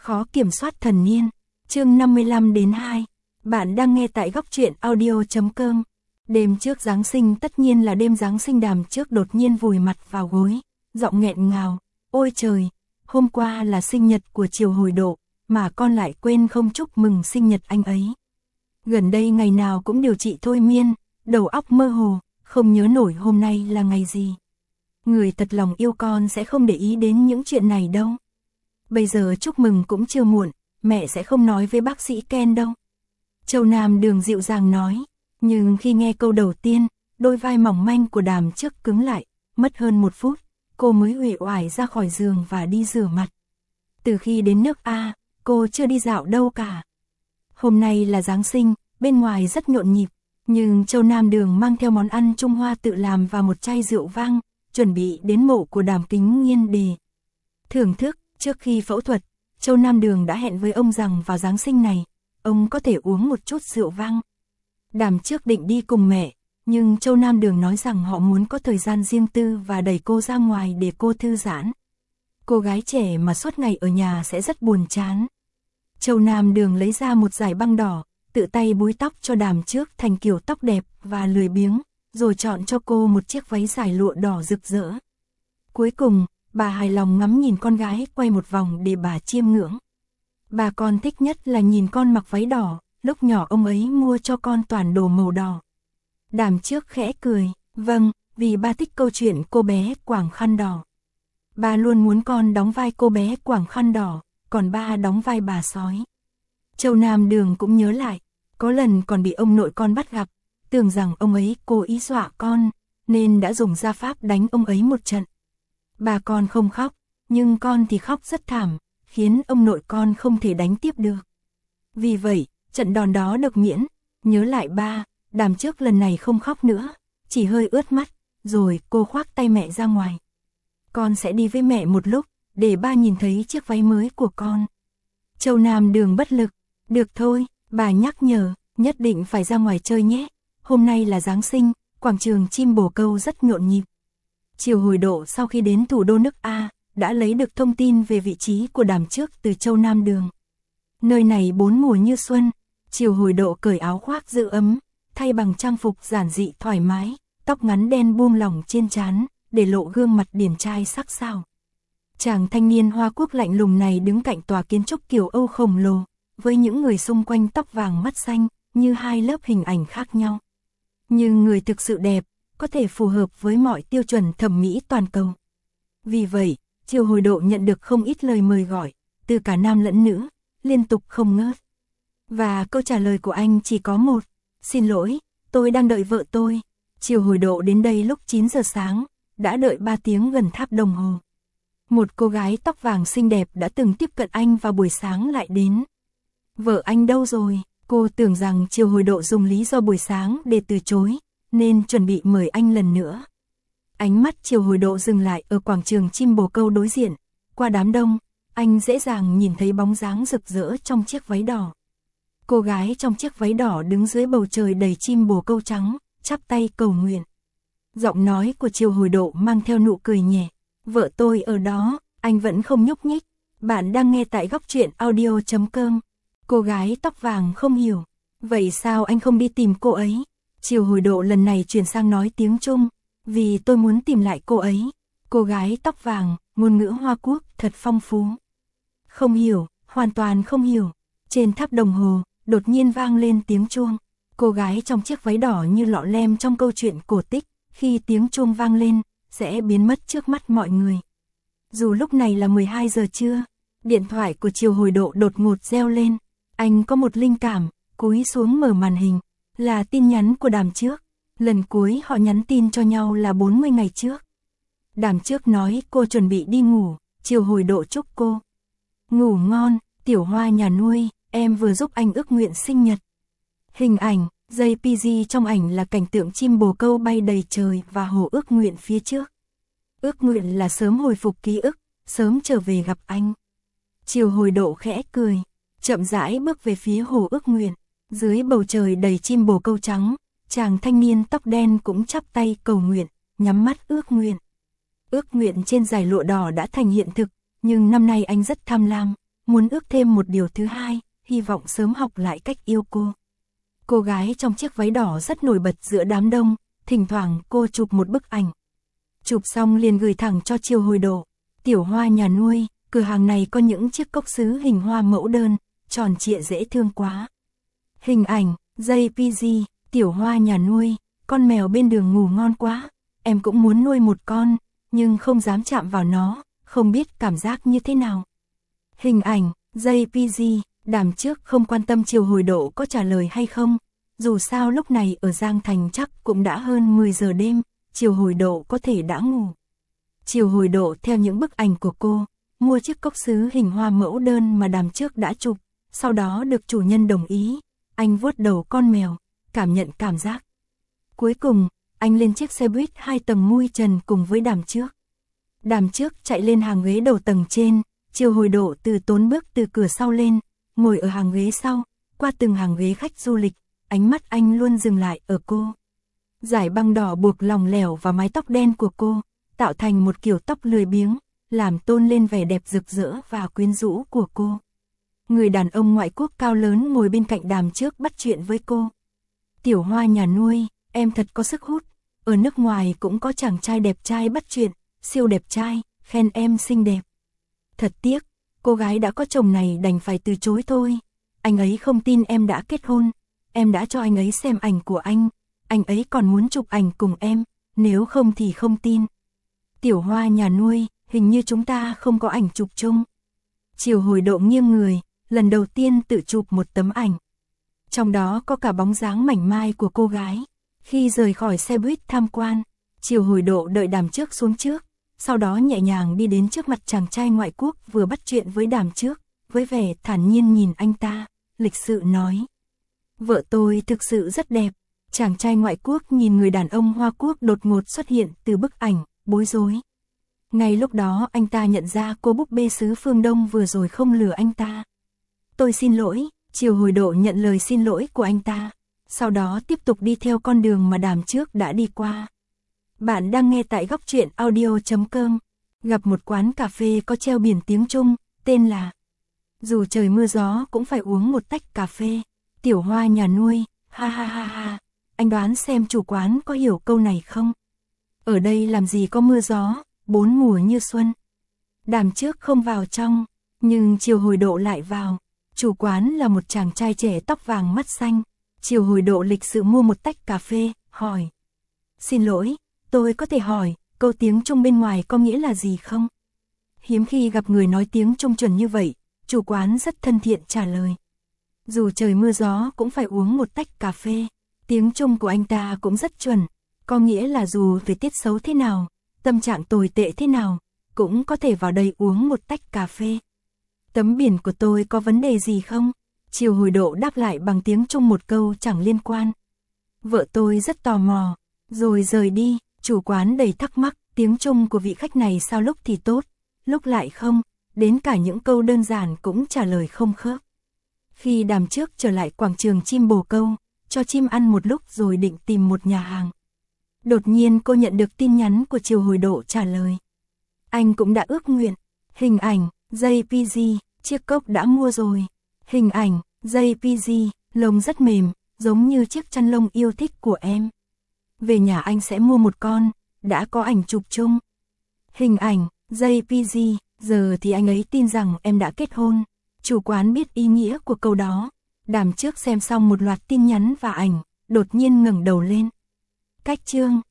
Khó kiểm soát thần niên. Chương 55-2. Bạn đang nghe tại góc truyện audio.com. Đêm trước Giáng sinh, tất nhiên là đêm Giáng sinh. Đàm trước đột nhiên vùi mặt vào gối, giọng nghẹn ngào. Ôi trời, hôm qua là sinh nhật của Triều Hồi Độ, mà con lại quên không chúc mừng sinh nhật anh ấy. Gần đây ngày nào cũng điều trị thôi miên, đầu óc mơ hồ, không nhớ nổi hôm nay là ngày gì. Người thật lòng yêu con sẽ không để ý đến những chuyện này đâu. Bây giờ chúc mừng cũng chưa muộn, mẹ sẽ không nói với bác sĩ Ken đâu. Châu Nam Đường dịu dàng nói, nhưng khi nghe câu đầu tiên, đôi vai mỏng manh của Đàm trước cứng lại, mất hơn 1 phút, cô mới uể oải ra khỏi giường và đi rửa mặt. Từ khi đến nước A, cô chưa đi dạo đâu cả. Hôm nay là Giáng sinh, bên ngoài rất nhộn nhịp, nhưng Châu Nam Đường mang theo món ăn Trung Hoa tự làm và một chai rượu vang, chuẩn bị đến mộ của Đàm Kính Nghiên để thưởng thức. Trước khi phẫu thuật, Châu Nam Đường đã hẹn với ông rằng vào Giáng sinh này, ông có thể uống một chút rượu vang. Đàm trước định đi cùng mẹ, nhưng Châu Nam Đường nói rằng họ muốn có thời gian riêng tư và đẩy cô ra ngoài để cô thư giãn. Cô gái trẻ mà suốt ngày ở nhà sẽ rất buồn chán. Châu Nam Đường lấy ra một dải băng đỏ, tự tay búi tóc cho Đàm trước thành kiểu tóc đẹp và lười biếng, rồi chọn cho cô một chiếc váy dài lụa đỏ rực rỡ. Cuối cùng, bà hài lòng ngắm nhìn con gái quay một vòng để bà chiêm ngưỡng. Bà con thích nhất là nhìn con mặc váy đỏ, lúc nhỏ ông ấy mua cho con toàn đồ màu đỏ. Đàm trước khẽ cười, vâng, vì ba thích câu chuyện cô bé quàng khăn đỏ. Ba luôn muốn con đóng vai cô bé quàng khăn đỏ, còn ba đóng vai bà sói. Châu Nam Đường cũng nhớ lại, có lần còn bị ông nội con bắt gặp, tưởng rằng ông ấy cố ý dọa con, nên đã dùng gia pháp đánh ông ấy một trận. Bà con không khóc, nhưng con thì khóc rất thảm, khiến ông nội con không thể đánh tiếp được. Vì vậy, trận đòn đó được miễn. Nhớ lại ba, Đàm trước lần này không khóc nữa, chỉ hơi ướt mắt, rồi cô khoác tay mẹ ra ngoài. Con sẽ đi với mẹ một lúc, để ba nhìn thấy chiếc váy mới của con. Châu Nam Đường bất lực, được thôi, bà nhắc nhở, nhất định phải ra ngoài chơi nhé. Hôm nay là Giáng sinh, quảng trường chim bồ câu rất nhộn nhịp. Triều Hồi Độ sau khi đến thủ đô nước A, đã lấy được thông tin về vị trí của Đàm trước từ Châu Nam Đường. Nơi này 4 mùa như xuân, Triều Hồi Độ cởi áo khoác giữ ấm, thay bằng trang phục giản dị thoải mái, tóc ngắn đen buông lỏng trên trán, để lộ gương mặt điển trai sắc sảo. Chàng thanh niên Hoa Quốc lạnh lùng này đứng cạnh tòa kiến trúc kiểu Âu khổng lồ, với những người xung quanh tóc vàng mắt xanh, như hai lớp hình ảnh khác nhau. Nhưng người thực sự đẹp, có thể phù hợp với mọi tiêu chuẩn thẩm mỹ toàn cầu. Vì vậy, Triều Hồi Độ nhận được không ít lời mời gọi, từ cả nam lẫn nữ, liên tục không ngớt. Và câu trả lời của anh chỉ có một, xin lỗi, tôi đang đợi vợ tôi. Triều Hồi Độ đến đây lúc 9 giờ sáng, đã đợi 3 tiếng gần tháp đồng hồ. Một cô gái tóc vàng xinh đẹp đã từng tiếp cận anh vào buổi sáng lại đến. Vợ anh đâu rồi? Cô tưởng rằng Triều Hồi Độ dùng lý do buổi sáng để từ chối, nên chuẩn bị mời anh lần nữa. Ánh mắt Triều Hồi Độ dừng lại ở quảng trường chim bồ câu đối diện. Qua đám đông, anh dễ dàng nhìn thấy bóng dáng rực rỡ trong chiếc váy đỏ. Cô gái trong chiếc váy đỏ đứng dưới bầu trời đầy chim bồ câu trắng, chắp tay cầu nguyện. Giọng nói của Triều Hồi Độ mang theo nụ cười nhẹ. Vợ tôi ở đó, anh vẫn không nhúc nhích. Bạn đang nghe tại góc truyện audio.com. Cô gái tóc vàng không hiểu. Vậy sao anh không đi tìm cô ấy? Triều Hồi Độ lần này chuyển sang nói tiếng Trung. Vì tôi muốn tìm lại cô ấy. Cô gái tóc vàng, ngôn ngữ Hoa Quốc thật phong phú. Không hiểu, hoàn toàn không hiểu. Trên tháp đồng hồ, đột nhiên vang lên tiếng chuông. Cô gái trong chiếc váy đỏ như lọ lem trong câu chuyện cổ tích, khi tiếng chuông vang lên, sẽ biến mất trước mắt mọi người. Dù lúc này là 12 giờ trưa, điện thoại của Triều Hồi Độ đột ngột reo lên. Anh có một linh cảm, cúi xuống mở màn hình, là tin nhắn của Đàm trước. Lần cuối họ nhắn tin cho nhau là 40 ngày trước. Đàm trước nói cô chuẩn bị đi ngủ, Triều Hồi Độ chúc cô ngủ ngon, tiểu hoa nhà nuôi, em vừa giúp anh ước nguyện sinh nhật. Hình ảnh, JPG trong ảnh là cảnh tượng chim bồ câu bay đầy trời và hồ ước nguyện phía trước. Ước nguyện là sớm hồi phục ký ức, sớm trở về gặp anh. Triều Hồi Độ khẽ cười, chậm rãi bước về phía hồ ước nguyện. Dưới bầu trời đầy chim bồ câu trắng, chàng thanh niên tóc đen cũng chắp tay cầu nguyện, nhắm mắt ước nguyện. Ước nguyện trên dải lụa đỏ đã thành hiện thực, nhưng năm nay anh rất tham lam, muốn ước thêm một điều thứ hai, hy vọng sớm học lại cách yêu cô. Cô gái trong chiếc váy đỏ rất nổi bật giữa đám đông, thỉnh thoảng cô chụp một bức ảnh. Chụp xong liền gửi thẳng cho Triều Hồi Độ. Tiểu Hoa nhà nuôi, cửa hàng này có những chiếc cốc sứ hình hoa mẫu đơn, tròn trịa dễ thương quá. Hình ảnh, JPG, Tiểu Hoa nhà nuôi, con mèo bên đường ngủ ngon quá, em cũng muốn nuôi một con, nhưng không dám chạm vào nó, không biết cảm giác như thế nào. Hình ảnh, JPG, đàm trước không quan tâm Triều Hồi Độ có trả lời hay không, dù sao lúc này ở Giang Thành chắc cũng đã hơn 10 giờ đêm, Triều Hồi Độ có thể đã ngủ. Triều Hồi Độ theo những bức ảnh của cô, mua chiếc cốc sứ hình hoa mẫu đơn mà đàm trước đã chụp, sau đó được chủ nhân đồng ý, anh vuốt đầu con mèo, cảm nhận cảm giác. Cuối cùng, anh lên chiếc xe buýt 2 tầng mui trần cùng với đàm trước. Đàm trước chạy lên hàng ghế đầu tầng trên, Triều Hồi Độ từ tốn bước từ cửa sau lên, ngồi ở hàng ghế sau, qua từng hàng ghế khách du lịch, ánh mắt anh luôn dừng lại ở cô. Dải băng đỏ buộc lòng lẻo vào mái tóc đen của cô, tạo thành một kiểu tóc lười biếng, làm tôn lên vẻ đẹp rực rỡ và quyến rũ của cô. Người đàn ông ngoại quốc cao lớn ngồi bên cạnh đàm trước bắt chuyện với cô. Tiểu Hoa nhà nuôi, em thật có sức hút, ở nước ngoài cũng có chàng trai đẹp trai bắt chuyện, siêu đẹp trai, khen em xinh đẹp. Thật tiếc, cô gái đã có chồng này đành phải từ chối thôi. Anh ấy không tin em đã kết hôn, em đã cho anh ấy xem ảnh của anh ấy còn muốn chụp ảnh cùng em, nếu không thì không tin. Tiểu Hoa nhà nuôi, hình như chúng ta không có ảnh chụp chung. Triều Hồi Độ nghiêng người, lần đầu tiên tự chụp một tấm ảnh. Trong đó có cả bóng dáng mảnh mai của cô gái. Khi rời khỏi xe buýt tham quan, Triều Hồi Độ đợi đàm trước xuống trước, sau đó nhẹ nhàng đi đến trước mặt chàng trai ngoại quốc vừa bắt chuyện với đàm trước, với vẻ thản nhiên nhìn anh ta, lịch sự nói. Vợ tôi thực sự rất đẹp. Chàng trai ngoại quốc nhìn người đàn ông Hoa Quốc đột ngột xuất hiện từ bức ảnh, bối rối. Ngay lúc đó anh ta nhận ra cô búp bê xứ phương Đông vừa rồi không lừa anh ta. Tôi xin lỗi, Triều Hồi Độ nhận lời xin lỗi của anh ta, sau đó tiếp tục đi theo con đường mà đàm trước đã đi qua. Bạn đang nghe tại góc truyện audio.com, gặp một quán cà phê có treo biển tiếng Trung, tên là Dù trời mưa gió cũng phải uống một tách cà phê, Tiểu Hoa nhà nuôi, ha ha ha ha, anh đoán xem chủ quán có hiểu câu này không? Ở đây làm gì có mưa gió, 4 mùa như xuân. Đàm trước không vào trong, nhưng Triều Hồi Độ lại vào. Chủ quán là một chàng trai trẻ tóc vàng mắt xanh. Triều Hồi Độ lịch sự mua một tách cà phê, hỏi. Xin lỗi, tôi có thể hỏi, câu tiếng Trung bên ngoài có nghĩa là gì không? Hiếm khi gặp người nói tiếng Trung chuẩn như vậy, chủ quán rất thân thiện trả lời. Dù trời mưa gió cũng phải uống một tách cà phê. Tiếng Trung của anh ta cũng rất chuẩn, có nghĩa là dù thời tiết xấu thế nào, tâm trạng tồi tệ thế nào, cũng có thể vào đây uống một tách cà phê. Tấm biển của tôi có vấn đề gì không? Triều Hồi Độ đáp lại bằng tiếng Trung một câu chẳng liên quan. Vợ tôi rất tò mò, rồi rời đi, chủ quán đầy thắc mắc, tiếng Trung của vị khách này sao lúc thì tốt, lúc lại không, đến cả những câu đơn giản cũng trả lời không khớp. Khi đàm trước trở lại quảng trường chim bồ câu, cho chim ăn một lúc rồi định tìm một nhà hàng. Đột nhiên cô nhận được tin nhắn của Triều Hồi Độ trả lời. Anh cũng đã ước nguyện. Hình ảnh, JPG, chiếc cốc đã mua rồi. Hình ảnh, JPG, lông rất mềm, giống như chiếc chăn lông yêu thích của em. Về nhà anh sẽ mua một con, đã có ảnh chụp chung. Hình ảnh, JPG, giờ thì anh ấy tin rằng em đã kết hôn. Chủ quán biết ý nghĩa của câu đó. Đàm trước xem xong một loạt tin nhắn và ảnh, đột nhiên ngẩng đầu lên. Cách chương